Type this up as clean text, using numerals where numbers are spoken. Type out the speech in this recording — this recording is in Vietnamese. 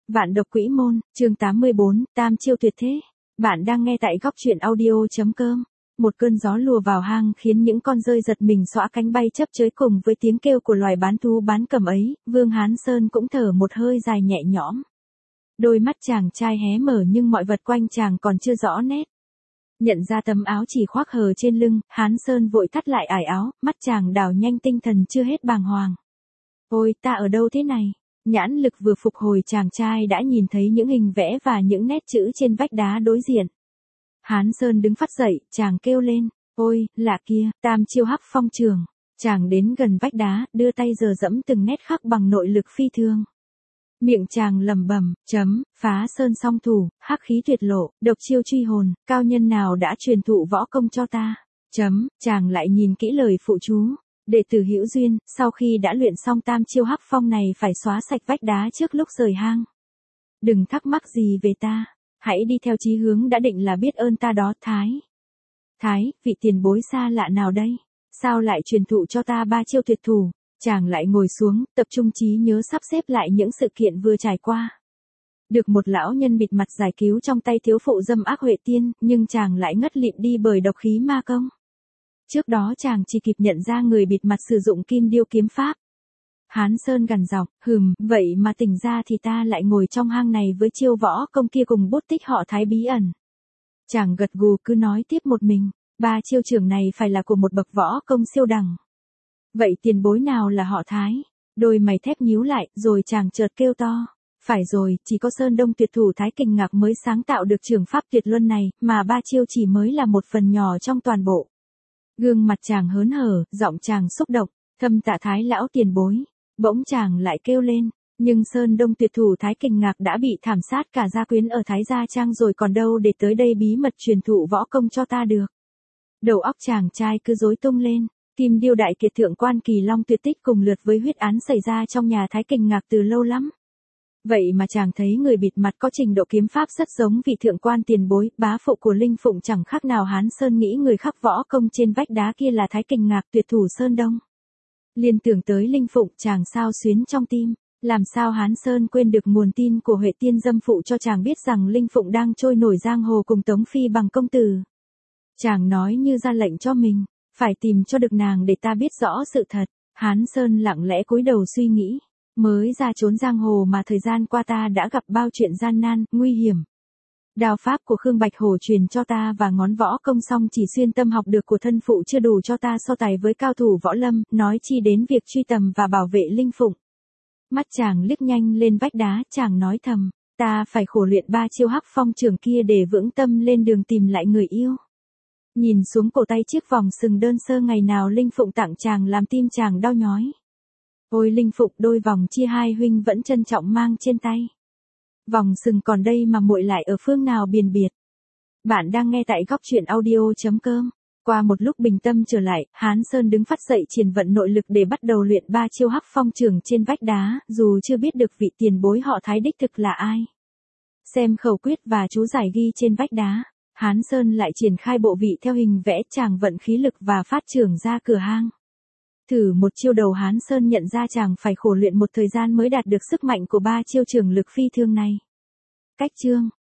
Vạn độc quỹ môn, chương 84, tam chiêu tuyệt thế. Bạn đang nghe tại góc truyện audio.com. Một cơn gió lùa vào hang khiến những con rơi giật mình xõa cánh bay chấp chới cùng với tiếng kêu của loài bán thú bán cầm ấy, Vương Hán Sơn cũng thở một hơi dài nhẹ nhõm. Đôi mắt chàng trai hé mở nhưng mọi vật quanh chàng còn chưa rõ nét. Nhận ra tấm áo chỉ khoác hờ trên lưng, Hán Sơn vội thắt lại ải áo, mắt chàng đảo nhanh tinh thần chưa hết bàng hoàng. Ôi, ta ở đâu thế này? Nhãn lực vừa phục hồi chàng trai đã nhìn thấy những hình vẽ và những nét chữ trên vách đá đối diện. Hán Sơn đứng phát dậy, chàng kêu lên, ôi, lạ kia, tam chiêu hắc phong trường. Chàng đến gần vách đá, đưa tay dờ dẫm từng nét khắc bằng nội lực phi thường. Miệng chàng lẩm bẩm, phá sơn song thủ, hắc khí tuyệt lộ, độc chiêu truy hồn, cao nhân nào đã truyền thụ võ công cho ta. Chàng lại nhìn kỹ lời phụ chú. Đệ tử Hữu Duyên, sau khi đã luyện xong tam chiêu hắc phong này phải xóa sạch vách đá trước lúc rời hang. Đừng thắc mắc gì về ta, hãy đi theo chí hướng đã định là biết ơn ta đó. Thái, vị tiền bối xa lạ nào đây? Sao lại truyền thụ cho ta ba chiêu tuyệt thủ? Chàng lại ngồi xuống, tập trung trí nhớ sắp xếp lại những sự kiện vừa trải qua. Được một lão nhân bịt mặt giải cứu trong tay thiếu phụ dâm ác Huệ Tiên, nhưng chàng lại ngất lịm đi bởi độc khí ma công. Trước đó chàng chỉ kịp nhận ra người bịt mặt sử dụng kim điêu kiếm pháp. Hán Sơn gằn giọng, vậy mà tỉnh ra thì ta lại ngồi trong hang này với chiêu võ công kia cùng bút tích họ Thái bí ẩn. Chàng gật gù cứ nói tiếp một mình, ba chiêu trường này phải là của một bậc võ công siêu đẳng. Vậy tiền bối nào là họ Thái? Đôi mày thép nhíu lại, rồi chàng chợt kêu to. Phải rồi, chỉ có Sơn Đông tuyệt thủ Thái Kình Ngạc mới sáng tạo được trường pháp tuyệt luân này, mà ba chiêu chỉ mới là một phần nhỏ trong toàn bộ. Gương mặt chàng hớn hở, giọng chàng xúc động, thâm tạ Thái lão tiền bối. Bỗng chàng lại kêu lên, nhưng Sơn Đông tuyệt thủ Thái Kình Ngạc đã bị thảm sát cả gia quyến ở Thái Gia Trang rồi còn đâu để tới đây bí mật truyền thụ võ công cho ta được. Đầu óc chàng trai cứ rối tung lên, Kim Điêu đại kiệt thượng quan Kỳ Long tuyệt tích cùng lượt với huyết án xảy ra trong nhà Thái Kình Ngạc từ lâu lắm. Vậy mà chàng thấy người bịt mặt có trình độ kiếm pháp rất giống vị thượng quan tiền bối, bá phụ của Linh Phụng chẳng khác nào. Hán Sơn nghĩ người khắc võ công trên vách đá kia là Thái Kình Ngạc tuyệt thủ Sơn Đông. Liên tưởng tới Linh Phụng chàng xao xuyến trong tim, làm sao Hán Sơn quên được nguồn tin của Huệ Tiên dâm phụ cho chàng biết rằng Linh Phụng đang trôi nổi giang hồ cùng Tống Phi bằng công tử. Chàng nói như ra lệnh cho mình, phải tìm cho được nàng để ta biết rõ sự thật. Hán Sơn lặng lẽ cúi đầu suy nghĩ. Mới ra trốn giang hồ mà thời gian qua ta đã gặp bao chuyện gian nan, nguy hiểm. Đao pháp của Khương Bạch Hổ truyền cho ta và ngón võ công song chỉ xuyên tâm học được của thân phụ chưa đủ cho ta so tài với cao thủ võ lâm, nói chi đến việc truy tầm và bảo vệ Linh Phụng. Mắt chàng liếc nhanh lên vách đá, chàng nói thầm, ta phải khổ luyện ba chiêu hắc phong trường kia để vững tâm lên đường tìm lại người yêu. Nhìn xuống cổ tay chiếc vòng sừng đơn sơ ngày nào Linh Phụng tặng chàng làm tim chàng đau nhói. Ôi Linh Phụng, đôi vòng chia hai huynh vẫn trân trọng mang trên tay. Vòng sừng còn đây mà muội lại ở phương nào biền biệt. Bạn đang nghe tại góc truyện audio.com. Qua một lúc bình tâm trở lại, Hán Sơn đứng phát dậy triển vận nội lực để bắt đầu luyện ba chiêu hắc phong trường trên vách đá, dù chưa biết được vị tiền bối họ Thái đích thực là ai. Xem khẩu quyết và chú giải ghi trên vách đá, Hán Sơn lại triển khai bộ vị theo hình vẽ, chàng vận khí lực và phát trường ra cửa hang. Thử một chiêu đầu Hán Sơn nhận ra chàng phải khổ luyện một thời gian mới đạt được sức mạnh của ba chiêu trường lực phi thường này. Cách chương,